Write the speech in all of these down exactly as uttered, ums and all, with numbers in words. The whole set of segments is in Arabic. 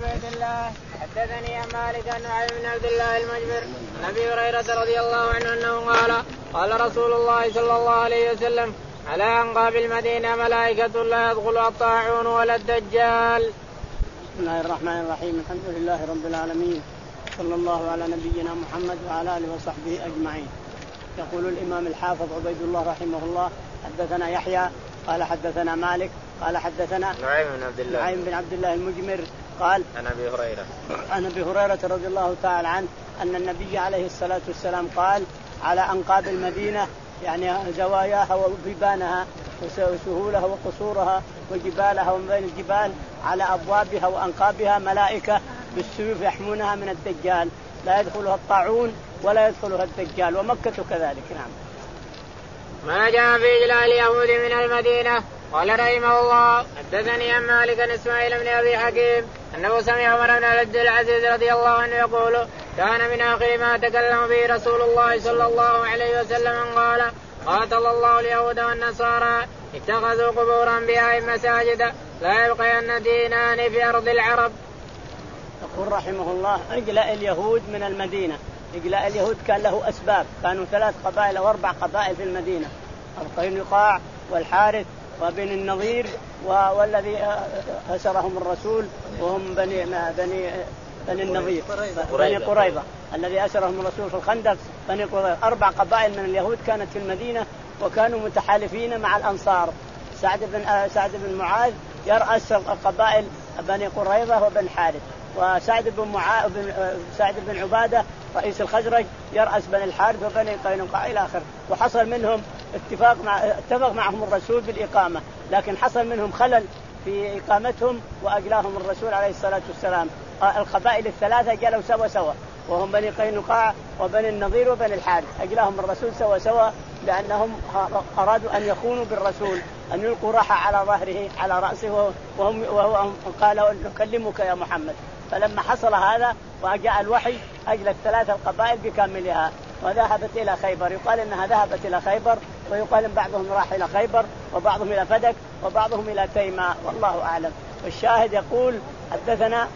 عبيد الله حدثني عن مالك عن نعيم بن عبد الله المجبر عن ابي هريره رضي الله عنه انه قال قال رسول الله صلى الله عليه وسلم على انقاب المدينه ملائكه لا يدخلها الطاعون ولا الدجال. بسم الله الرحمن الرحيم. الحمد لله رب العالمين، صلى الله على نبينا محمد وعلى اله وصحبه اجمعين. يقول الامام الحافظ عبيد الله رحمه الله حدثنا يحيى قال حدثنا مالك قال حدثنا نعيم بن عبد الله نعيم بن عبد الله المجمر قال عن ابي هريره عن ابي هريره رضي الله تعالى عنه ان النبي عليه الصلاه والسلام قال على انقاب المدينه، يعني زواياها وبيبانها وسهولها وقصورها وجبالها ومن بين الجبال، على ابوابها وانقابها ملائكه بالسيوف يحمونها من الدجال، لا يدخلها الطاعون ولا يدخلها الدجال، ومكه كذلك. نعم. ما جاء في إجلاء اليهود من المدينة. قال رحمه الله حدثني عن مالك عن اسماعيل بن ابي حكيم انه سمع عمر بن عبد العزيز رضي الله عنه يقول كان من اخر ما تكلم به رسول الله صلى الله عليه وسلم قال قاتل الله اليهود والنصارى اتخذوا قبور انبيائهم مساجد لا يبقين دينان في ارض العرب. يقول رحمه الله اجلاء اليهود من المدينه. إجلاء اليهود كان له أسباب، كانوا ثلاث قبائل أو أربع قبائل في المدينة، القينقاع والحارث وبن النظير والذي أسرهم الرسول وهم بني بني بني النظير بني قريظة الذي أسرهم الرسول في الخندق بني قريظة. أربع قبائل من اليهود كانت في المدينة وكانوا متحالفين مع الأنصار. سعد بن سعد بن معاذ يرأس قبائل بني قريظة وبن حارث، وسعد بن معاذ سعد بن عبادة رئيس الخزرج يرأس بني الحارث وبني قينقاع إلى آخره. وحصل منهم اتفاق مع اتفق معهم الرسول بالإقامة، لكن حصل منهم خلل في إقامتهم وأجلاهم الرسول عليه الصلاة والسلام. القبائل الثلاثة جلوا سوا سوا وهم بني قينقاع وبني النظير وبني الحارث، أجلاهم الرسول سوا سوا لأنهم أرادوا أن يخونوا بالرسول، أن يلقوا راحة على ظهره على رأسه وهم وهو قال نكلمك يا محمد. فلما حصل هذا وجاء الوحي أجل الثلاثة القبائل بكاملها وذهبت إلى خيبر. يقال إنها ذهبت إلى خيبر، ويقال إن بعضهم راح إلى خيبر وبعضهم إلى فدك وبعضهم إلى تيماء، والله أعلم. والشاهد يقول حدثنا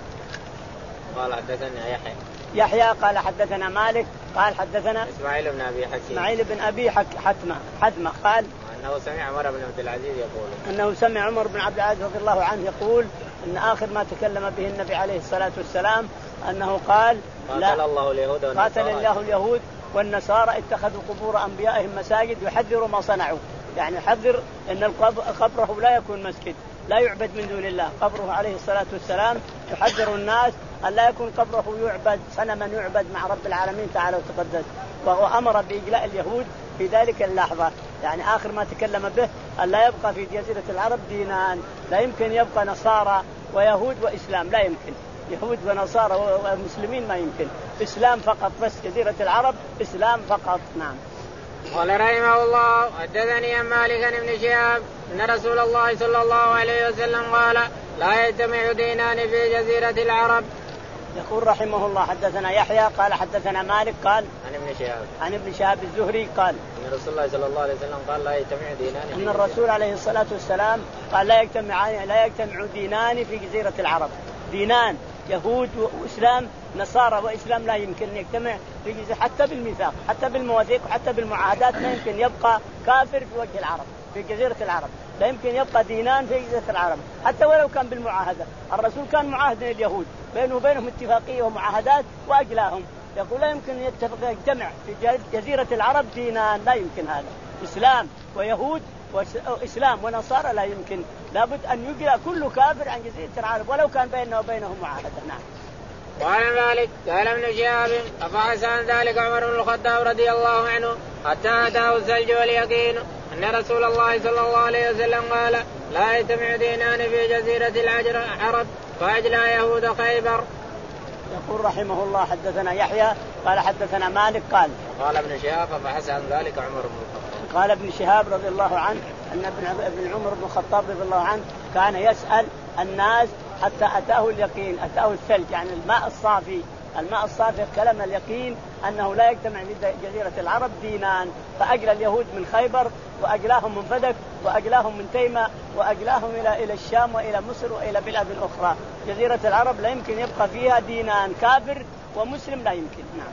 قال حدثنا يحيى يحيى قال حدثنا مالك قال حدثنا اسماعيل بن ابي حكيم اسماعيل بن ابي حتمه حتمه قال انه سمع عمر بن عبد العزيز يقول انه سمع عمر بن عبد العزيز رضي الله عنه يقول ان اخر ما تكلم به النبي عليه الصلاه والسلام انه قال قاتل الله اليهود والنصارى قاتل الله اليهود والنصارى اتخذوا قبور انبيائهم مساجد يحذروا ما صنعوا، يعني يحذر ان قبره لا يكون مسجد لا يعبد من دون الله. قبره عليه الصلاة والسلام يحذر الناس أن لا يكون قبره يعبد صنما يعبد مع رب العالمين تعالى وتقدس. وهو أمر بإجلاء اليهود في ذلك اللحظة، يعني آخر ما تكلم به أن لا يبقى في جزيرة العرب دينان، لا يمكن يبقى نصارى ويهود وإسلام، لا يمكن. يهود ونصارى ومسلمين ما يمكن، إسلام فقط بس، جزيرة العرب إسلام فقط. نعم. قال رحمه الله حدثني عن مالك عن ابن شهاب ان رسول الله صلى الله عليه وسلم قال لا يجتمع دينان في جزيرة العرب. يقول رحمه الله حدثنا يحيى قال حدثنا مالك قال عن ابن شهاب عن ابن شهاب الزهري قال ان رسول الله صلى الله عليه وسلم قال لا يجتمع دينان ان الرسول عليه الصلاة والسلام قال لا يجتمع لا يجتمع دينان في جزيرة العرب. دينان يهود وإسلام، نصارى وإسلام لا يمكن يجتمع في جزيرة، حتى بالميثاق حتى بالمواثيق وحتى بالمعاهدات لا يمكن يبقى كافر في وجه العرب في جزيرة العرب، لا يمكن يبقى دينان في جزيرة العرب حتى ولو كان بالمعاهدة. الرسول كان معاهد اليهود بينه وبينهم اتفاقية ومعاهدات وأجلاهم، يقول لا يمكن يتفق يجتمع في جزيرة العرب دينان، لا يمكن هذا. إسلام ويهود وإسلام ونصارى لا يمكن، لابد أن يجرى كل كافر عن جزيرة العرب ولو كان بينه وبينهم معاهدة. نعم. وعن مالك قال ابن شهاب أفحس عن ذلك عمر بن الخطاب رضي الله عنه حتى أتاه الثلج واليقين أن رسول الله صلى الله عليه وسلم قال لا يجتمع دينان في جزيرة العرب فأجلى يهود خيبر. يقول رحمه الله حدثنا يحيى قال حدثنا مالك قال قال ابن شهاب فحس عن ذلك عمر بن الخطاب قال ابن شهاب رضي الله عنه أن ابن عمر بن الخطاب رضي الله عنه كان يسأل الناس حتى أتاه اليقين، أتاه الثلج يعني الماء الصافي الماء الصافي كلام اليقين أنه لا يجتمع في جزيرة العرب دينان، فأجلى اليهود من خيبر وأجلاهم من فدك وأجلاهم من تيمة وأجلاهم إلى إلى الشام وإلى مصر وإلى بلاد أخرى. جزيرة العرب لا يمكن يبقى فيها دينان، كافر ومسلم لا يمكن. نعم.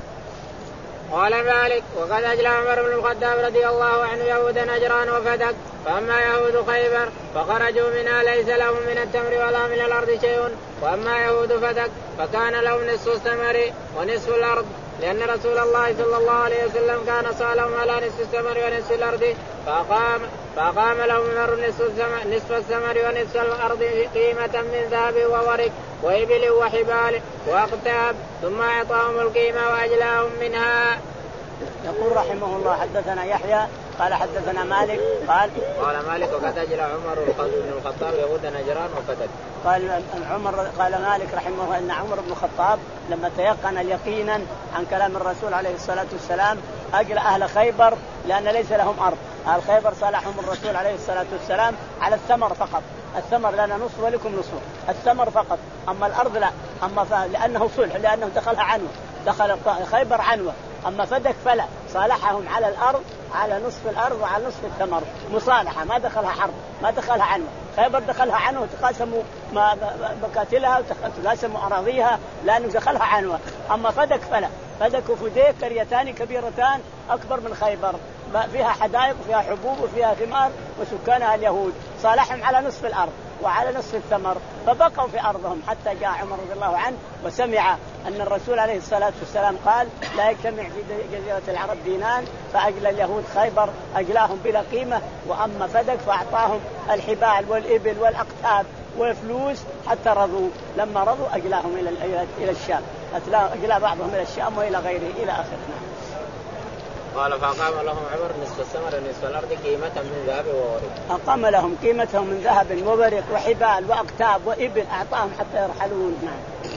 قال مالك وقد أجلى عمر بن الخطاب رضي الله عنه يهود نجران وفدك، فأما يهود خيبر فخرجوا منها ليس لهم من التمر ولا من الأرض شيء، وأما يهود فدك فكان لهم نصف الثمر ونصف الأرض، لأن رسول الله صلى الله عليه وسلم كان صالهم على نصف الثمر ونصف الأرض، فأقام, فأقام لهم عمر نصف الثمر ونصف الأرض قيمة من ذهب وورق وإبل وحبال وأقتاب، ثم أعطاهم القيمة وأجلاهم منها. يقول رحمه الله حدثنا يحيى قال حدثنا مالك قال قال مالك وقد أجلى عمر بن الخطاب يهود نجران وفدك. قال عمر قال مالك رحمه الله أن عمر بن الخطاب لما تيقن اليقينا عن كلام الرسول عليه الصلاة والسلام أجلى أهل خيبر لأن ليس لهم أرض. أهل خيبر صالحهم الرسول عليه الصلاة والسلام على الثمر فقط، الثمر لنا نصف ولكم نصف، الثمر فقط، أما الأرض لا، أما لأنه صلح لأنه دخلها عنوة، دخل خيبر عنوة، أما فدك فلا، صالحهم على الأرض على نصف الأرض وعلى نصف الثمر، مصالحة ما دخلها حرب ما دخلها عنوة. خيبر دخلها عنوة وتقاسموا مقاتلها وتقاسموا أراضيها لأنه دخلها عنوة، أما فدك فلا، فدك وفديك قريتان كبيرتان أكبر من خيبر فيها حدائق وفيها حبوب وفيها ثمار وسكانها اليهود، صالحهم على نصف الأرض وعلى نصف الثمر، فبقوا في أرضهم حتى جاء عمر رضي الله عنه وسمع أن الرسول عليه الصلاة والسلام قال لا يجتمع في جزيرة العرب دينان، فأجلى اليهود خيبر أجلاهم بلا قيمة، وأما فدك فأعطاهم الحبال والإبل والأقتاب والفلوس حتى رضوا، لما رضوا أجلاهم إلى إلى الشام، أجلا بعضهم إلى الشام وإلى غيره إلى آخره. قال فأقام لهم عمر نصف الثمر ونصف الأرض قيمة من ذهب وورق. أقام لهم قيمتهم من ذهب وورق وحبال وأقتاب وإبل أعطاهم حتى يرحلون. نعم.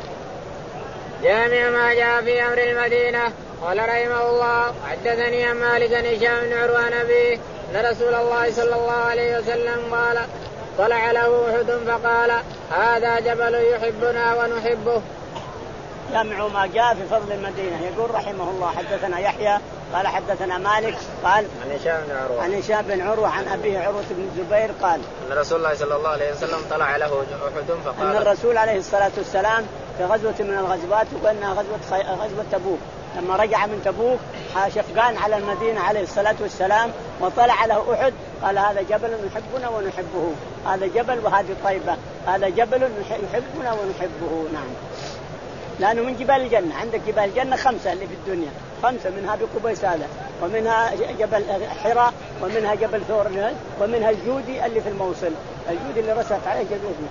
جامع ما جاء في أمر المدينة. قال رحمه الله حدثني عن مالك بن هشام بن عروة عن أبيه أن رسول الله صلى الله عليه وسلم قال طلع له أحد فقال هذا جبل يحبنا ونحبه. جمع ما جاء في فضل المدينة. يقول رحمه الله حدثنا يحيى قال حدثنا مالك قال عن هشام بن عروة عن هشام بن عروة عن أبيه عروة بن الزبير قال أن رسول الله صلى الله عليه وسلم طلع له أحد فقال أن الرسول عليه الصلاة والسلام في غزوة من الغزوات وقلنا غزوة خي... غزوة تبوك، لما رجع من تبوك شفقان على المدينة عليه الصلاة والسلام وطلع له أحد قال هذا جبل يحبنا ونحبه، هذا جبل وهذه طيبة، هذا جبل يحبنا ونحبه. نعم. لأنه من جبال الجنة، عندك جبال الجنة خمسة اللي في الدنيا، خمسة منها بقبيس هذا، ومنها جبل حراء، ومنها جبل ثور، ومنها الجودي اللي في الموصل، الجودي اللي رسخ عليه جزء،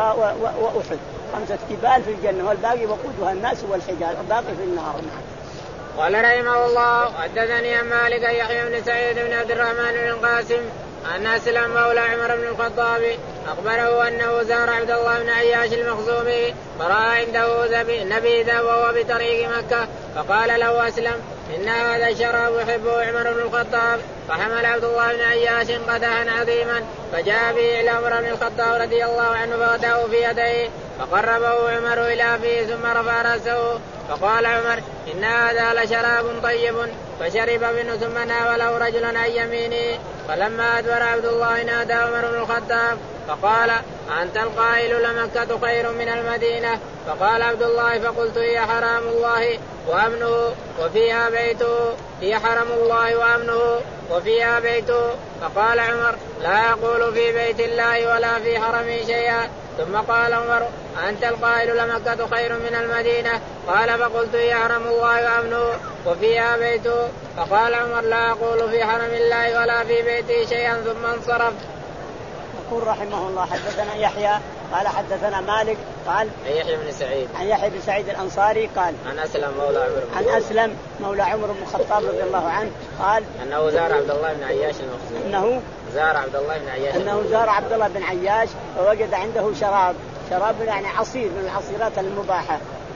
وأحد، خمسة جبال في الجنة، والباقي وقودها الناس والحجار، الباقي في النار. قال رحمه الله حدثني عن مالك يحيى بن سعيد بن عبد الرحمن بن القاسم أن أسلم مولى عمر بن الخطاب أخبره أنه زار عبد الله بن عياش المخزومي فرأى عنده نبيذا وهو بطريق مكة، فقال له أسلم إن هذا الشراب يحبه عمر بن الخطاب، فحمل عبد الله بن عياش قدحا عظيما فجاء به إلى عمر بن الخطاب رضي الله عنه فأتاه في يديه فقربه عمر إلى فيه ثم رفع رأسه فقال عمر إن هذا لشراب طيب، فشرب منه ثم ناوله رجل عن يمينه، فلما أدبر عبد الله نادى عمر بن الخطاب فقال أنت القائل لمكة خير من المدينة؟ فقال عبد الله فقلت هي حرام الله وأمنه وفيها بيته، هي حرم الله وأمنه وفيها بيته. فقال عمر لا أقول في بيت الله ولا في حرمه شيئا. ثم قال عمر أنت القائل لمكة خير من المدينة؟ قال فقلت هي حرم الله وأمنه وفيها بيته. فقال عمر لا أقول في حرم الله ولا في بيته شيئا ثم انصرف. يقول رحمه الله حدثنا يحيى قال حدثنا مالك قال عن يحيى بن سعيد عن يحيى بن سعيد الأنصاري قال عن أسلم مولى عمر عن أسلم مولى عمر بن الخطاب رضي الله عنه قال أنه زار عبد الله بن عياش المخزومي أنه زار عبد الله بن عياش أنه زار عبد الله بن عياش فوجد عنده شراب، شراب يعني عصير من العصيرات المباحة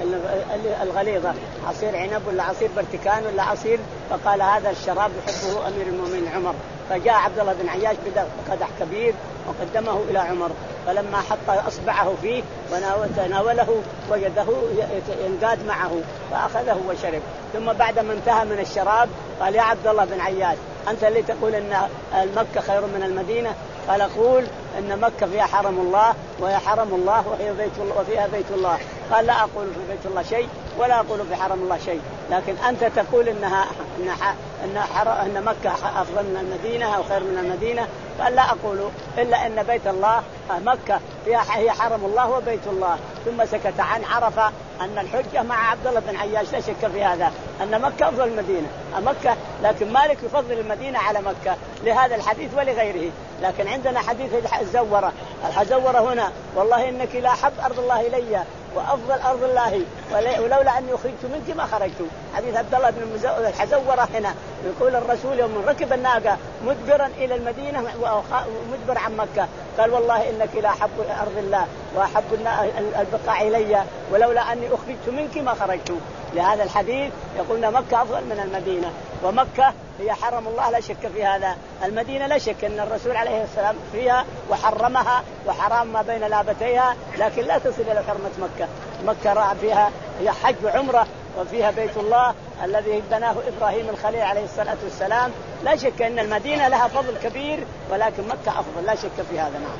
الغليظة، عصير عنب ولا عصير برتكان ولا عصير، فقال هذا الشراب يحبه أمير المؤمنين عمر. فجاء عبد الله بن عياش بقدح كبير وقدمه إلى عمر، فلما حط أصبعه فيه وناوله وجده ينقاد معه فأخذه وشرب. ثم بعد ما انتهى من الشراب قال: يا عبد الله بن عياش، أنت اللي تقول أن مكة خير من المدينة؟ قال: أقول أن مكة فيها حرم الله وهي حرم الله وهي بيت الله وفيها بيت الله. قال: لا أقول في بيت الله شيء ولا أقول في حرم الله شيء، لكن أنت تقول إنها إنها إن, إن مكة أفضل من المدينة أو خير من المدينة. قال: لا أقول إلا أن بيت الله مكة فيها هي حرم الله وبيت الله. ثم سكت عن عرف أن الحجة مع عبد الله بن عياش، لا شك في هذا، أن مكة أفضل المدينة مكة، لكن مالك يفضل المدينة على مكة لهذا الحديث ولغيره. لكن عندنا حديث الزورة الحزورة هنا: والله إنك لا حب أرض الله إلي وأفضل أرض الله ولولا أني أخرجت منك ما خرجت. حديث عبد الله بن الحزورة هنا يقول الرسول يوم ركب الناقة مدبرا إلى المدينة ومدبر عن مكة قال: والله إنك لا حب أرض الله وأحب البقاع إلي ولولا أني أخرجت منك ما خرجت. لهذا الحديث يقولنا مكة أفضل من المدينة، ومكة هي حرم الله لا شك في هذا. المدينة لا شك أن الرسول عليه السلام فيها وحرمها وحرام ما بين لابتيها، لكن لا تصل إلى حرمة مكة. مكة فيها هي حج وعمرة وفيها بيت الله الذي بناه إبراهيم الخليل عليه الصلاة والسلام. لا شك أن المدينة لها فضل كبير، ولكن مكة أفضل لا شك في هذا. نعم.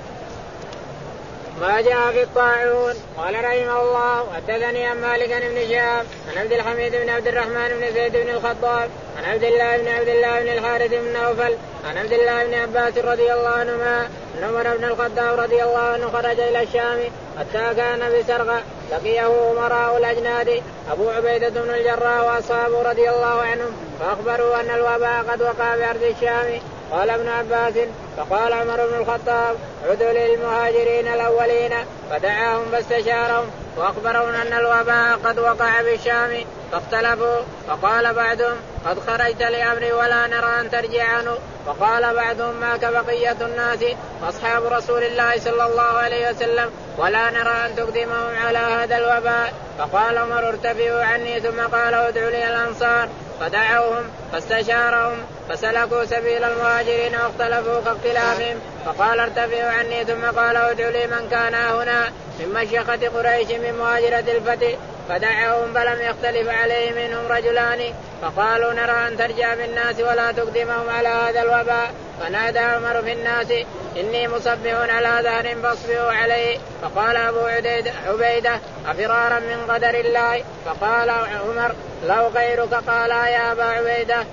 ما جاء في الطاعون. قال رحمه الله: حدثني عن مالك بن شهاب عن عبد الحميد بن عبد الرحمن بن زيد بن الخطاب عن عبد الله بن عبد الله بن الحارث بن نوفل عن عبد الله بن عباس رضي الله عنهما أن عمر بن الخطاب رضي الله عنه خرج إلى الشام حتى كان بسرقة لقيه أمراء الأجناد أبو عبيدة بن الجراح وأصحابه رضي الله عنهم فأخبروا أن الوباء قد وقع بأرض الشام. قال ابن عباس: فقال عمر بن الخطاب: عدوا للمهاجرين الأولين، فدعاهم فاستشارهم وأخبرهم أن الوباء قد وقع بالشام فاختلفوا، فقال بعضهم: قد خرجت لأمري ولا نرى أن ترجع عنه، وقال بعضهم: معك بقية الناس أصحاب رسول الله صلى الله عليه وسلم ولا نرى أن تقدمهم على هذا الوباء. فقال عمر: ارتفعوا عني. ثم قال: ادعوا لي الأنصار، فدعوهم فاستشارهم فسلكوا سبيل المهاجرين واختلفوا كاختلافهم. فقال: ارتفعوا عني. ثم قال: ادعوا لي من كان هنا من مشيخة قريش من مهاجرة الفتح، فدعوهم فلم يختلف عليه منهم رجلان، فقالوا: نرى أن ترجع بالناس ولا تقدمهم على هذا الوباء. فنادى عمر في الناس: إني مصبح على دهر فاصبحوا عليه. فقال أبو عبيدة: أفرارا من قدر الله؟ فقال عمر: لو غيرك قال يا أبا عبيدة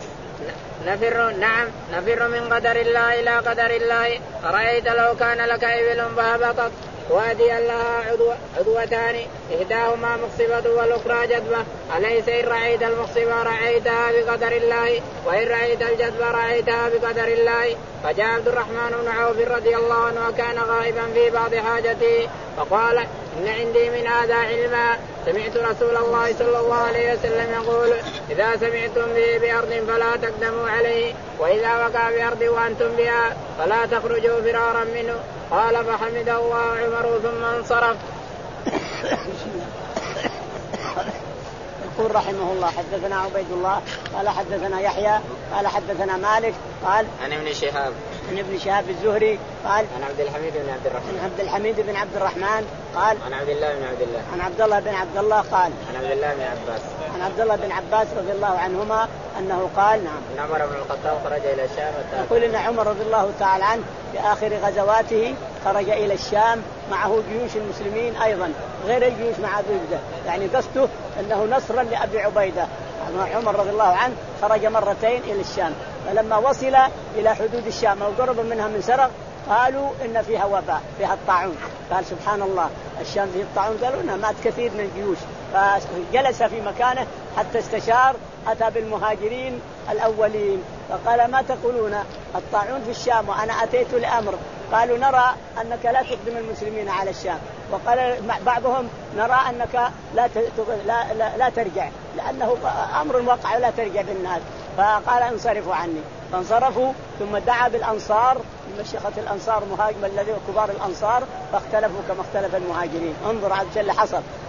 نفر نعم نفر من قدر الله إلى قدر الله. أرأيت لو كان لك إبل فهبطت واديا لها عدو عدوتان إحداهما مخصبة والأخرى جدبة، أليس إن رأيت المخصبة رأيتها بقدر الله وإن رأيت الجدبة رأيتها بقدر الله؟ فجاء عبد الرحمن بن عوف رضي الله عنه وكان غائبا في بعض حاجته فقال: إن عندي من هذا علما، سمعت رسول الله صلى الله عليه وسلم يقول: إذا سمعتم به بأرض فلا تقدموا عليه، وإذا وقع بأرض وأنتم بها فلا تخرجوا فرارا منه. قال: فحمد الله عمر ثم انصرف. يقول رحمه الله: حدثنا عبيد الله قال حدثنا يحيى قال حدثنا مالك قال عن ابن شهاب عن ابن شهاب الزهري قال عن عبد الحميد بن عبد الرحمن عن عبد الحميد بن عبد الرحمن قال عن عبد الله بن عبد الله عن عبد الله بن عبد الله قال عن عبد الله بن عباس عن عبد الله بن عباس رضي الله عنهما أنه قال: نعم ان عمر بن الخطاب خرج الى الشام. يقول ان عمر رضي الله تعالى عنه في آخر غزواته خرج إلى الشام معه جيوش المسلمين أيضا غير الجيوش مع أبي عبيدة، يعني قصده أنه نصرا لأبي عبيدة. عمر رضي الله عنه خرج مرتين إلى الشام، فلما وصل إلى حدود الشام أو قرب منها من سرغ قالوا إن فيها وباء فيها الطاعون. قال: سبحان الله، الشام فيه الطاعون. قالوا إنها مات كثير من الجيوش، فجلس في مكانه حتى استشار، أتى بالمهاجرين الأولين فقال: ما تقولون؟ الطاعون في الشام وأنا أتيت لأمر. قالوا: نرى أنك لا تقدم المسلمين على الشام. وقال بعضهم: نرى أنك لا لا لا, لا ترجع، لأنه أمر وقع لا ترجع بالناس. فقال: انصرفوا عني. فانصرفوا ثم دعا بالأنصار بمشيخة الأنصار مهاجم الذي كبار الأنصار، فاختلفوا كما اختلف المهاجرين. انظر على اللي حصل،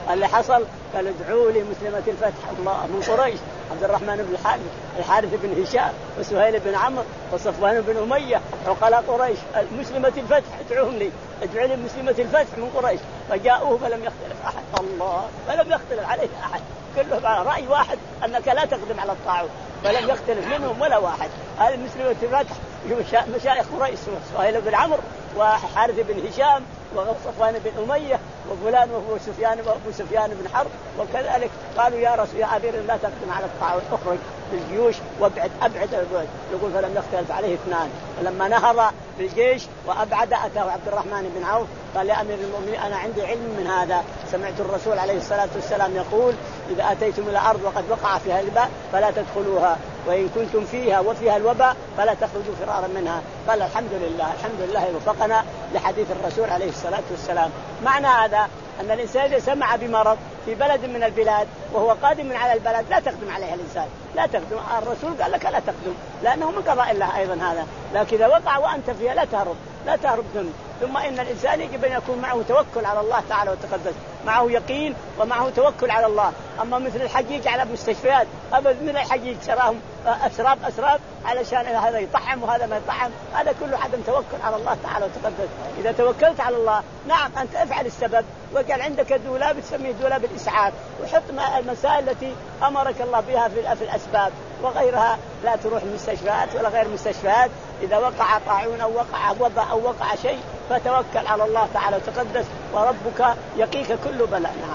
اللي حصل قال ادعوا لي مسلمة الفتح الله من قريش عبد الرحمن بن الحارث الحارث بن هشام وسهيل بن عمرو وصفوان بن أمية عقلاء قريش مسلمة الفتح ادعوهم لي ادعوا لي مسلمة الفتح من قريش فجاءوه فلم يختلف أحد الله فلم يختلف عليه أحد كلهم على رأي واحد أنك لا تقدم على الطاعون فلم يختلف منهم ولا واحد. هذه مسلمة الفتح مشايخ قريش سهيل بن عمرو وحارث بن هشام وصفوان بن أمية وفلان وابو سفيان وابو سفيان بن حرب وكذلك قالوا يا رسول يا أمير لا تقدم على الطاعون اخرج بالجيوش وابعد ابعد البعد. يقول فلم يختلف عليه اثنان. فلما نهض بالجيش وابعد اتاه عبد الرحمن بن عوف قال يا امير المؤمنين انا عندي علم من هذا سمعت الرسول عليه الصلاه والسلام يقول اذا اتيتم الى ارض وقد وقع فيها الوباء فلا تدخلوها وان كنتم فيها وفيها الوباء فلا تخرجوا فرارا منها. قال الحمد لله الحمد لله وفقنا لحديث الرسول عليه الصلاه والسلام. معنى هذا أن الإنسان إذا سمع بمرض في بلد من البلاد وهو قادم على البلد لا تقدم عليه الإنسان لا تقدم. الرسول قال لك لا تقدم لأنه من قضاء الله أيضا هذا. لكن إذا وقع وأنت فيها لا تهرب لا تهرب ذنب. ثم إن الإنسان يجب أن يكون معه توكل على الله تعالى وتقدس معه يقين ومعه توكل على الله. أما مثل الحجيج على مستشفيات أبد من الحجيج شراهم أسراب أسراب علشان هذا يطعم وهذا ما يطعم هذا كله عدم توكل على الله تعالى وتقدس. إذا توكلت على الله نعم أنت افعل السبب وقال عندك دولاب تسميه دولاب الإسعاف وحط المسائل التي أمرك الله بها في الأسباب وغيرها. لا تروح مستشفيات ولا غير مستشفيات. إذا وقع طاعون أو وقع وباء أو وقع شيء فتوكل على الله تعالى وتقدس وربك يقيك كل بلاء. نعم.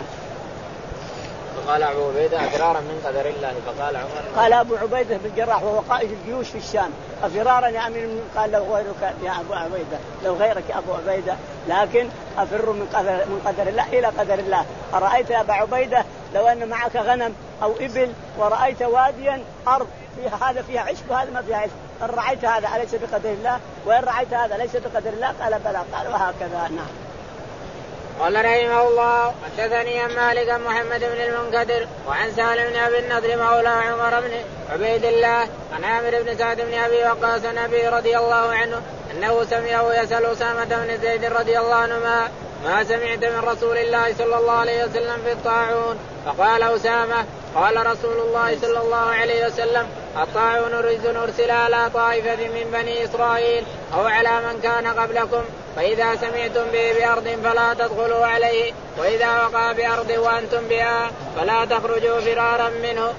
فقال أبو عبيدة أفرارا من قدر الله فقال عمر قال أبو عبيدة بن الجراح وهو قائد الجيوش في الشام أفرارا يا أمير المؤمنين قال لو غيرك يا أبو عبيدة لو غيرك يا أبو عبيدة لكن أفر من قدر, من قدر الله إلى قدر الله. أرأيت يا أبا عبيدة لو أن معك غنم أو إبل ورأيت واديا أرض فيها هذا فيها عشب وهذا ما فيها عشب إن رأيت هذا أليس بقدر الله وإن رأيت هذا ليس بقدر الله قال بلى قال وهكذا. نعم. قال رحمه الله حدثني عن مالك محمد بن المنكدر وعن سالم بن ابي النضر مولى عمر بن عبيد الله عن عامر بن سعد بن ابي وقاص النبي رضي الله عنه انه سمعه يسأل أسامة بن زيد رضي الله عنه ما, ما سمعت من رسول الله صلى الله عليه وسلم في الطاعون فقال أسامة قال رسول الله صلى الله عليه وسلم الطاعون رجز أرسل على طائفة من بني إسرائيل أو على من كان قبلكم فإذا سمعتم به بأرض فلا تدخلوا عليه وإذا وقع بأرض وأنتم بها فلا تخرجوا فرارا منه.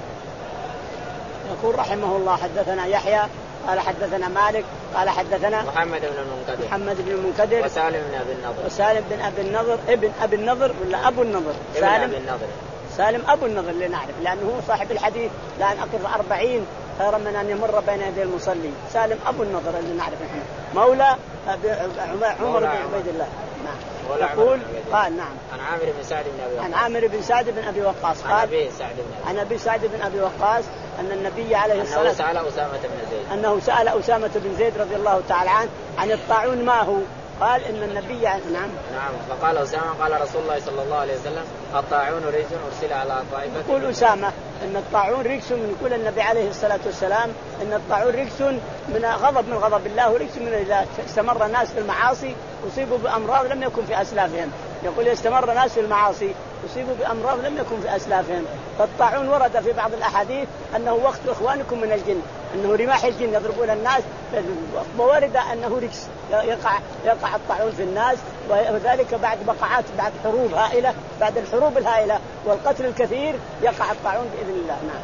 يقول رحمه الله حدثنا يحيى قال حدثنا مالك قال حدثنا محمد بن المنكدر محمد بن المنكدر وسالم بن أبي النضر وسالم بن أبي النضر ابن أبي النضر ولا أبو النضر سالم أبي النضر سالم أبو النضر اللي نعرف لأنه هو صاحب الحديث لأن أقف أربعين خيرا من أن يمر بين يدي المصلي. سالم أبو النضر اللي نعرف نحن مولى عمر بن عبيد الله. نعم. يقول قال نعم عن عامر بن سعد بن أبي وقاص عن عامر بن سعد بن أبي وقاص قال عن أبي سعد بن عن أبي سعد بن أبي وقاص أن النبي عليه الصلاة والسلام سأل أسامة بن زيد أنه سأل أسامة بن زيد رضي الله تعالى عنه عن الطاعون ما هو قال إن النبي نعم نعم فقال أسامة قال رسول الله صلى الله عليه وسلم الطاعون رجس أرسل على طائفة. يقول أسامة إن الطاعون رجس من يقول النبي عليه الصلاة والسلام إن الطاعون رجس من غضب من غضب الله ورجس من إذا استمر الناس في المعاصي أصيبوا بأمراض لم يكن في أسلافهم. يقول استمر الناس في المعاصي أصيبوا بأمراض لم يكن في أسلافهم. فالطاعون ورد في بعض الأحاديث أنه وقت إخوانكم من الجن أنه رماح الجن يضربون الناس وورد أنه رجس يقع يقع الطاعون في الناس وذلك بعد بقعات بعد حروب هائلة بعد الحروب الهائلة والقتل الكثير يقع الطاعون بإذن الله. نعم.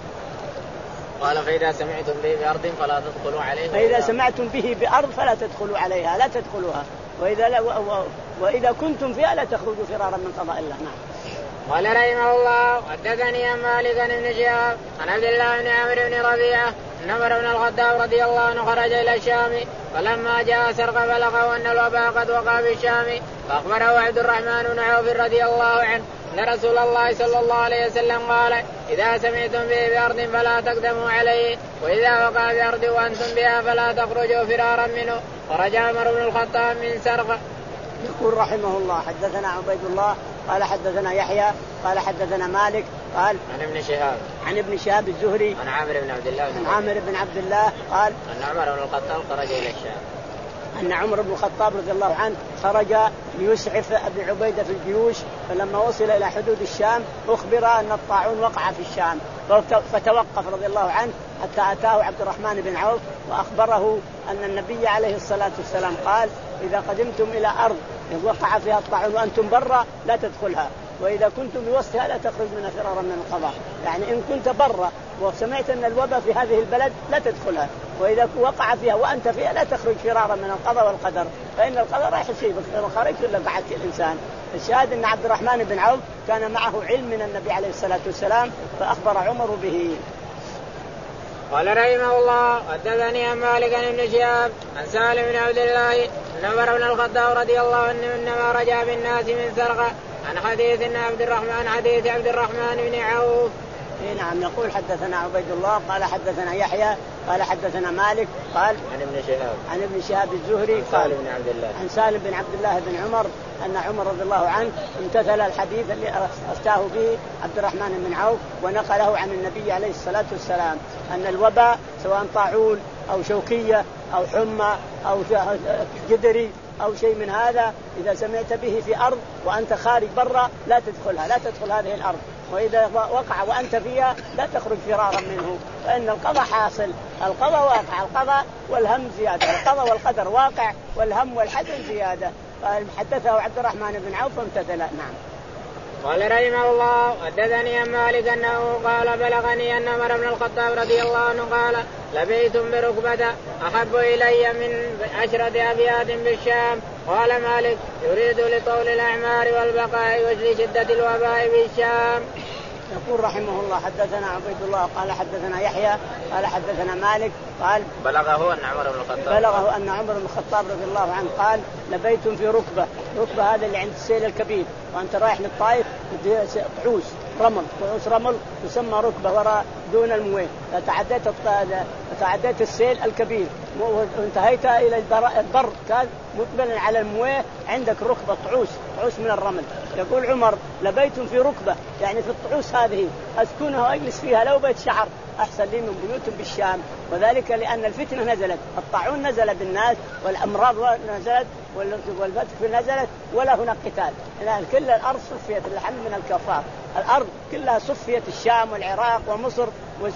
قال فإذا سمعتم به بأرض فلا تدخلوا عليه فإذا سمعتم به بأرض فلا تدخلوا عليها لا تدخلوها وإذا لا و... و... وإذا كنتم فيها لا تخرجوا فرارا من قضاء الله. نعم. قال رحمه الله حدثني عن مالك بن شهاب عن عبد الله بن عمرو بن ربيعة أن عمر بن الخطاب رضي الله عنه خرج إلى الشام فلما جاء سرق بلغه أن الوباء قد وقع في الشام فأخبره عبد الرحمن بن عوف رضي الله عنه أن رسول الله صلى الله عليه وسلم قال إذا سمعتم به بأرض فلا تقدموا عليه وإذا وقع بأرض وأنتم بها فلا تخرجوا فرارا منه. خرج عمر بن الخطاب من سرق. يقول رحمه الله حدثنا عبيد الله قال حدثنا يحيى قال حدثنا مالك قال عن ابن شهاب عن ابن شهاب الزهري عن عامر بن عبد الله عن عامر بن عبد الله قال أن عمر بن الخطاب خرج إلى الشام أن عمر بن الخطاب رضي الله عنه خرج ليسعف أبي عبيدة في الجيوش، فلما وصل إلى حدود الشام أخبر أن الطاعون وقع في الشام، فتوقف رضي الله عنه حتى أتاه عبد الرحمن بن عوف وأخبره أن النبي عليه الصلاة والسلام قال: إذا قدمتم إلى أرض وقع فيها الطاعون وأنتم برا لا تدخلها، وإذا كنتم بوسطها لا تخرج منها فرارا من القضاء. يعني إن كنت برا وسمعت أن الوباء في هذه البلد لا تدخلها، وإذا وقع فيها وأنت فيها لا تخرج فرارا من القضاء والقدر، فإن القدر راح يصيبك إذا خرجت إلا بعدت الإنسان. الشاهد أن عبد الرحمن بن عوف كان معه علم من النبي عليه الصلاة والسلام، فأخبر عمر به. قال رحمه الله: حدثني عن مالك بن شهاب عن سالم بن عبد الله أن عمر بن الخطاب رضي الله عنه إنما رجع بالناس من سرقة عن حديث ان عبد الرحمن حديث عبد الرحمن بن عوف. نعم. يقول: حدثنا عبيد الله قال حدثنا يحيى قال حدثنا مالك قال عن ابن شهاب عن ابن شهاب الزهري قال بن عبد الله عن سالم بن عبد الله بن عمر أن عمر رضي الله عنه امتثل الحديث اللي أفتاه به عبد الرحمن بن عوف ونقله عن النبي عليه الصلاة والسلام أن الوباء سواء طاعون أو شوكية أو حمى أو جدري أو شيء من هذا إذا سمعت به في أرض وأنت خارج برا لا تدخلها، لا تدخل هذه الأرض، وإذا وقع وأنت فيها لا تخرج فرارا منه، فإن القضاء حاصل، القضاء واقع، القضاء والهم زيادة، القضاء والقدر واقع والهم والحزن زيادة. حدثه عبد الرحمن بن عوف فامتثل. نعم. قال رحمه الله: حدثني عن مالك أنه قال: بلغني أن عمر بن الخطاب رضي الله عنه قال: لبيت بركبة أحب إلي من عشرة أبيات بالشام. قال مالك: يريد لطول الأعمار والبقاء ولشدة الوباء بالشام. يقول رحمه الله: حدثنا عبيد الله قال حدثنا يحيى قال حدثنا مالك قال: بلغه أن عمر بن الخطاب بلغه أن عمر بن الخطاب رضي الله عنه قال: لبيت في ركبة، ركبة هذا اللي عند السيل الكبير، وأنت رايح للطائف طعوس رمل، طعوس رمل تسمى ركبة وراء دون المويه، فتعديت فتعديت السيل الكبير وانتهيت إلى البر كان مقبلا على المويه، عندك ركبة طعوس، طعوس من الرمل. يقول عمر: لبيت في ركبة، يعني في الطعوس هذه أسكنها وأجلس فيها لو بيت شعر أحسن لي من بيوت بالشام، وذلك لأن الفتنة نزلت، الطاعون نزل بالناس والأمراض نزلت والفتن نزلت ولا هناك قتال، لأن كل الأرض صفيت الحمد من الكفار، الأرض كلها صفيت، الشام والعراق ومصر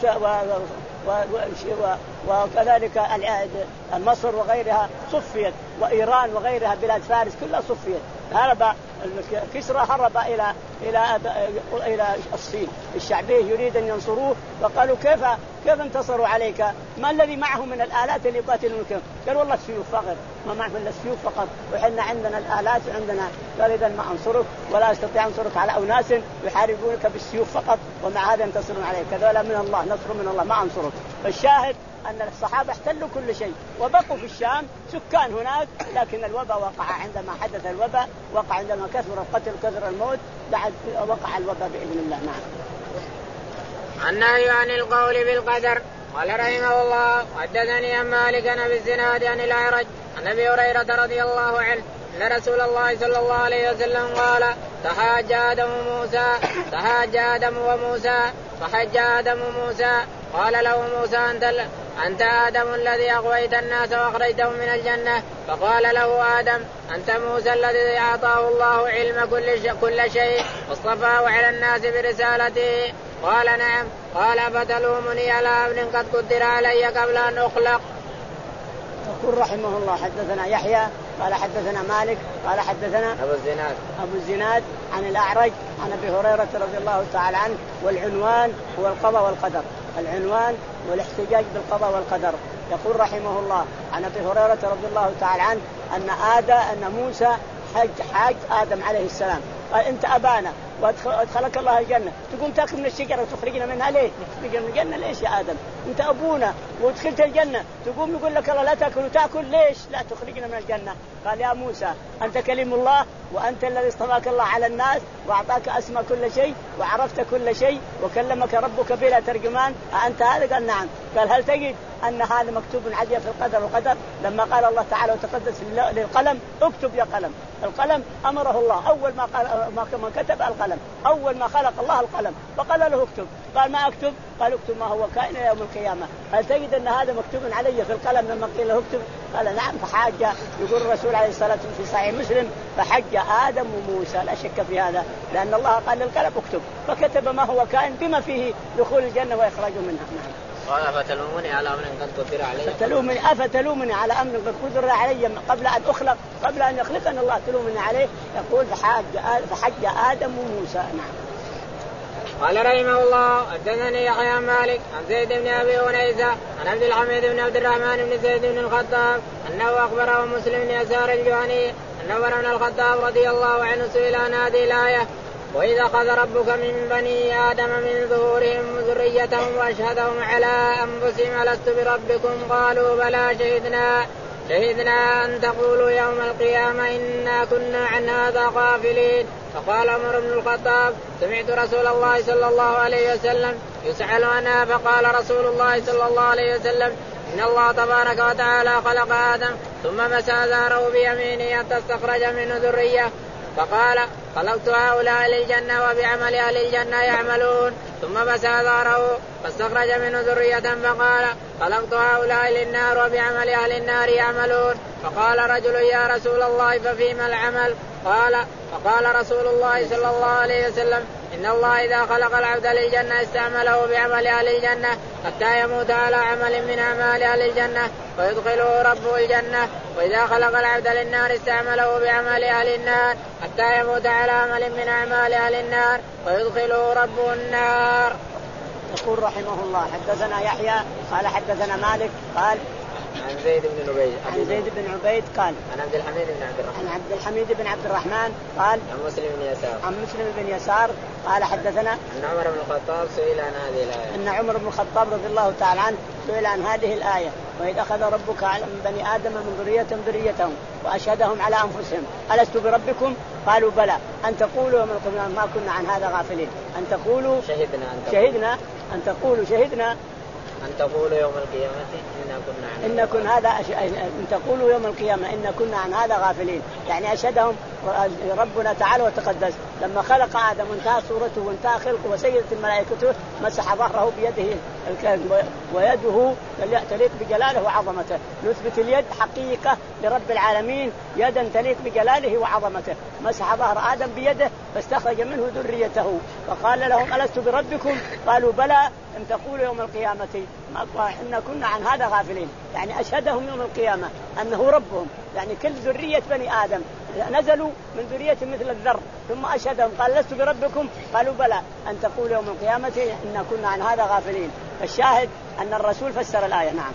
وكذلك مصر وغيرها صفيت، وإيران وغيرها بلاد فارس كلها صفيت. هرب كسرى هرب إلى إلى إلى الصين، الشعبيه يريد أن ينصروه، فقالوا: كيف كيف انتصروا عليك؟ ما الذي معه من الآلات اللي يقاتلون؟ قال: والله السيوف فقط، ما معه إلا السيوف فقط، وحنا عندنا الآلات وعندنا. قال: إذا ما أنصرك ولا أستطيع أنصرك على أناس يحاربونك بالسيوف فقط ومع هذا ينتصرون عليك، كذا من الله، نصر من الله، ما أنصرك. فالشاهد أن الصحابة احتلوا كل شيء وبقوا في الشام سكان هناك، لكن الوباء وقع عندما حدث الوباء، وقع عندما كثر القتل وكثر الموت، بعد وقع الوباء بإذن الله. نعم. النهي عن القول بالقدر. قال رحمه الله: حدثني عن مالك عن الزناد عن الأعرج عن أبي هريرة رضي الله عنه أن رسول الله صلى الله عليه وسلم قال: تحاج آدم وموسى تحاج آدم وموسى فحج آدم موسى قال له موسى: أنت, أنت آدم الذي أغويت الناس وأخرجتهم من الجنة. فقال له آدم: أنت موسى الذي أعطاه الله علم كل, كل شيء واصطفاه على الناس برسالته. قال: نعم. قال: فتلومني على ابن قد قدر علي قبل أن أخلق. يقول رحمه الله: حدثنا يحيى قال حدثنا مالك قال حدثنا أبو الزناد أبو الزناد عن الأعرج عن أبي هريرة رضي الله تعالى عنه. والعنوان هو القضاء والقدر، العنوان والاحتجاج بالقضاء والقدر. يقول رحمه الله عن أبي هريرة رضي الله تعالى عنه أن آدم أن موسى حج حاج آدم عليه السلام، قال: أنت أبانا وادخلك الله الجنة، تقوم تأكل من الشجرة وتخرجنا منها ليه؟ تخرجنا من الجنة ليش يا آدم؟ أنت أبونا ودخلت الجنة، تقوم يقول لك الله لا تأكل وتأكل ليش؟ لا تخرجنا من الجنة. قال: يا موسى أنت كلم الله وأنت الذي اصطفاك الله على الناس وأعطاك أسمى كل شيء وعرفت كل شيء وكلمك ربك بلا ترجمان، أنت هذا؟ قال نعم. قال هل تجد أن هذا مكتوب عندي في القدر والقدر؟ لما قال الله تعالى وتقدس للقلم اكتب يا قلم، القلم أمره الله أول ما قال ما كتب القلم، أول ما خلق الله القلم فقال له اكتب، قال ما أكتب؟ قال اكتب ما هو كائن يوم القيامة. هل تجد أن هذا مكتوب علي في القلم لما قيل له اكتب؟ قال نعم. فحاج، يقول الرسول عليه الصلاة والسلام في صحيح مسلم فحج آدم وموسى، لا شك في هذا، لأن الله قال للقلم اكتب فكتب ما هو كائن بما فيه دخول الجنة وإخراجه منها. نعم. قال أفتلومني على أمر قد قدر علي؟ فتلومني أفتلومني على أمر قد قدر علي قبل أن أخلق، قبل أن يخلقني الله تلومني عليه؟ يقول فحج فحج آدم وموسى. نعم. قال رحمه الله حدثني يحيى عن مالك عن زيد بن أبي أنيسة عن عبد الحميد بن عبد الرحمن بن زيد بن الخطاب أنه أخبره مسلم بن يسار الجهني أن عمر بن الخطاب رضي الله عنه سئل عن هذه الآية: وإذا أخذ ربك من بني آدم من ظهورهم ذريتهم وأشهدهم على أنفسهم ألست بربكم؟ قالوا بلى شهدنا شهدنا أن تقولوا يوم القيامة إنا كنا عن هذا غافلين. فقال عمر بن الخطاب: سمعت رسول الله صلى الله عليه وسلم يسأل عنها، فقال رسول الله صلى الله عليه وسلم: إن الله تبارك وتعالى خلق آدم ثم مسح ظهره بيمينه حتى استخرج منه ذرية، فقال: خلقت هؤلاء للجنة وبعمل أهل الجنة يعملون، ثم مسح ظهره فاستخرج منه ذرية، فقال: خلقت هؤلاء للنار وبعمل أهل النار يعملون. فقال رجل: يا رسول الله ففيما العمل؟ قال فقال رسول الله صلى الله عليه وسلم: إن الله إذا خلق العبد للجنة استعمله بعمل أهل الجنة حتى يموت على عمل من أعمال أهل الجنة ويدخله ربه الجنة، وإذا خلق العبد للنار استعمله بعمل أهل النار حتى يموت على عمل من أعمال أهل النار ويدخله ربه النار. يقول رحمه الله حدثنا يحيى قال حدثنا مالك قال عن زيد بن عبيد عن زيد بن عبيد قال عن عبد الحميد بن عبد الرحمن عن عبد الحميد بن عبد الرحمن قال عن مسلم بن يسار عن مسلم بن يسار قال حدثنا أن عمر بن الخطاب سئل عن هذه الآية أن عمر بن الخطاب رضي الله تعالى عنه سئل عن هذه الآية: وإذ أخذ ربك من بني آدم من ذريتهم ذريتهم وأشهدهم على أنفسهم ألست بربكم؟ قالوا بلى أن تقولوا يوم القيامة ما كنا عن هذا غافلين. أن تقولوا شهدنا أن شهدنا أن تقولوا شهدنا أن تقولوا يوم القيامة إنا كنا عن إن كن هذا أش... أن تقولوا يوم القيامة إن كنا عن هذا غافلين. يعني أشهدهم ربنا تعالى وتقدس لما خلق آدم وانتهى صورته وانتهى خلقه وسيدة الملائكة مسح ظهره بيده ويده تليق بجلاله وعظمته. نثبت اليد حقيقة لرب العالمين، يدا تليق بجلاله وعظمته. مسح ظهر آدم بيده فاستخرج منه ذريته، فقال لهم ألست بربكم؟ قالوا بلى أن تقولوا يوم القيامة إن كنا عن هذا غافلين. يعني أشهدهم يوم القيامة أنه ربهم، يعني كل ذرية بني آدم نزلوا من ذرية مثل الذر، ثم أشهدهم قال لست بربكم؟ قالوا بلى أن تقولوا يوم القيامة إن كنا عن هذا غافلين. الشاهد أن الرسول فسر الآية. نعم.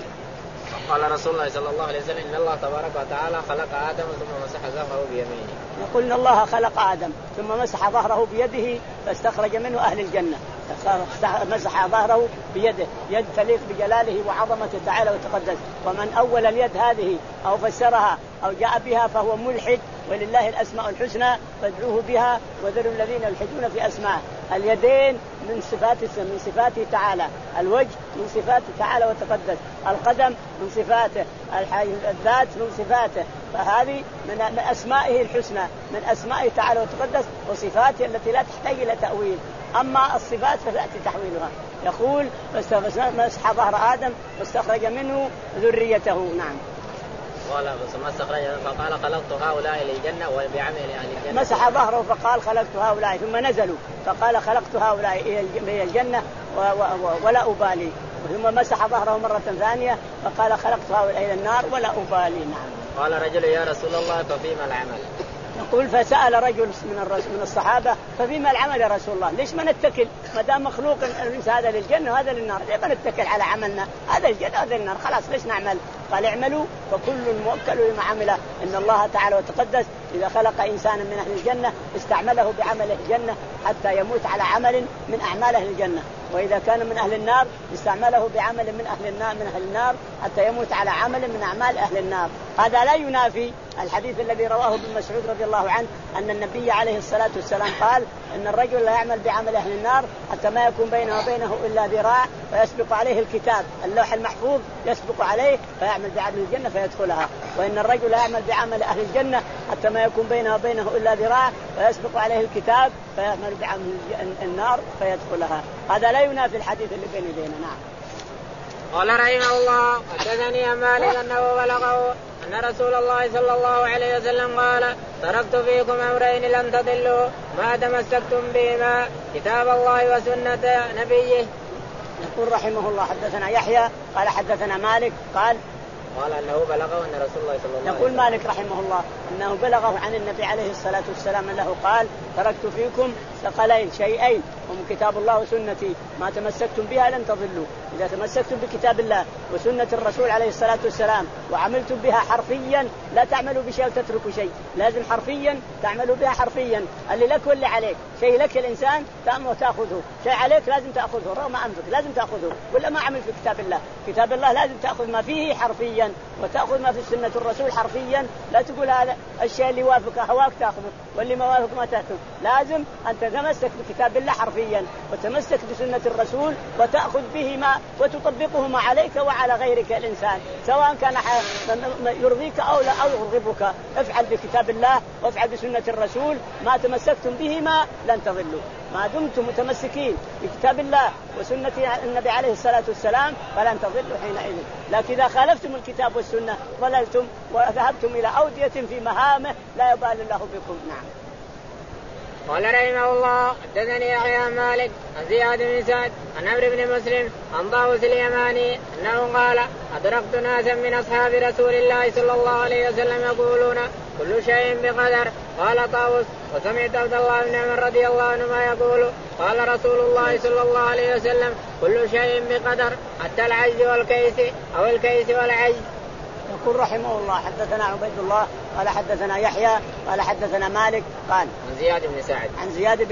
قال رسول الله صلى الله عليه وسلم: إن الله تبارك وتعالى خلق آدم ثم مسح ظهره بيمينه. يقول إن الله خلق آدم ثم مسح ظهره بيده فاستخرج منه أهل الجنة. مسح ظهره بيده، يد تليق بجلاله وعظمته تعالى وتقدس. ومن أول اليد هذه أو فسرها أو جاء بها فهو ملحد، ولله الأسماء الحسنى فادعوه بها وذروا الذين يلحدون في أسماء. اليدين من صفات من صفاته تعالى، الوجه من صفاته تعالى وتقدس، القدم من صفاته، الذات من صفاته، فهذه من أسمائه الحسنى، من أسمائه تعالى وتقدس وصفاته التي لا تحتاج إلى تأويل. أما الصفات فتأتي تحويلها. يقول مسح ظهر آدم واستخرج منه ذريته. نعم. قال ثم استخرج فقال: خلقت هؤلاء للجنة وبعمل أهل الجنة. مسح ظهره فقال: خلقت هؤلاء، ثم نزلوا فقال: خلقت هؤلاء إلى الجنة ولا أبالي، ثم مسح ظهره مرة ثانية فقال: خلقت هؤلاء إلى النار ولا أبالي. نعم. قال رجل: يا رسول الله ففيما العمل؟ يقول فسأل رجل من من الصحابة: ففيما العمل يا رسول الله؟ ليش ما نتكل ما دام مخلوق هذا للجنة وهذا للنار؟ ليه ما نتكل على عملنا؟ هذا الجنة هذا للنار، خلاص ليش نعمل؟ قال: اعملوا فكل موكل لما عمله. إن الله تعالى وتقدس إذا خلق إنسانا من أهل الجنة استعمله بعمل الجنة حتى يموت على عمل من أعمال أهل الجنة، وإذا كان من أهل النار استعمله بعمل من أهل النار من أهل النار حتى يموت على عمل من أعمال أهل النار. هذا لا ينافي الحديث الذي رواه ابن مسعود رضي الله عنه أن النبي عليه الصلاة والسلام قال إن الرجل لا يعمل بعمل أهل النار حتى ما يكون بينه وبينه إلا ذراع فيسبق عليه الكتاب اللوح المحفوظ يسبق عليه فيعمل بعمل الجنة فيدخلها، وإن الرجل لا يعمل بعمل أهل الجنة حتى ما يكون بينه وبينه إلا ذراع فيسبق عليه الكتاب فيعمل بعمل النار فيدخلها. هذا لا ينافي الحديث اللي بين يدينا. نعم. قال رحمه الله حدثني عن مالك أنه بلغه أن رسول الله صلى الله عليه وسلم قال تركت فيكم أمرين لن تضلوا ما تمسكتم بهما كتاب الله وسنة نبيه. يقول رحمه الله حدثنا يحيى قال حدثنا مالك قال قال أنه بلغه أن رسول الله صلى الله عليه وسلم يقول مالك رحمه الله أنه بلغه عن النبي عليه الصلاة والسلام أنه قال تركت فيكم ثقلين شيئين هم كتاب الله وسنتي ما تمسكتم بها لن تضلوا. إذا تمسكتم بكتاب الله وسنة الرسول عليه الصلاة والسلام وعملتم بها حرفيا لا تعملوا بشيء وتتركوا شيء، لازم حرفيا تعملوا بها حرفيا، اللي لك واللي عليك. شيء لك الإنسان تأخذه، شيء عليك لازم تأخذه رغم أنفك لازم تأخذه، ولا ما عمل في كتاب الله. كتاب الله لازم تأخذ ما فيه حرفيا وتأخذ ما في سنة الرسول حرفيا. لا تقول هذا الشيء اللي يوافق هواك تأخذه واللي ما يوافق ما تأخذه، لازم أن تتمسك بكتاب الله حرفيا وتمسك بسنة الرسول وتأخذ بهما وتطبقهما عليك وعلى غيرك الإنسان سواء كان يرضيك أو لا أو يغضبك. افعل بكتاب الله وافعل بسنة الرسول ما تمسكتم بهما لن تضلوا. ما دمتم متمسكين بكتاب الله وسنة النبي عليه الصلاة والسلام فلن تضلوا حينئذ. لكن إذا خالفتم الكتاب والسنة ضللتم وذهبتم إلى أودية في مهامه لا يبال الله بكم. نعم. قال رحمه الله حدثني يحيى عن مالك عن زياد بن سعد عن عمرو بن مسلم عن طاووس اليماني أنه قال أدركت ناسا من أصحاب رسول الله صلى الله عليه وسلم يقولون كل شيء بقدر. قال طاووس وسمعت عبد الله بن عمر رضي الله عنهما يقول قال رسول الله صلى الله عليه وسلم كل شيء بقدر حتى العجز والكيس أو الكيس والعجز. يقول رحمه الله حدثنا عبيد الله قال حدثنا يحيى قال حدثنا مالك قال عن زياد بن سعد عن زياد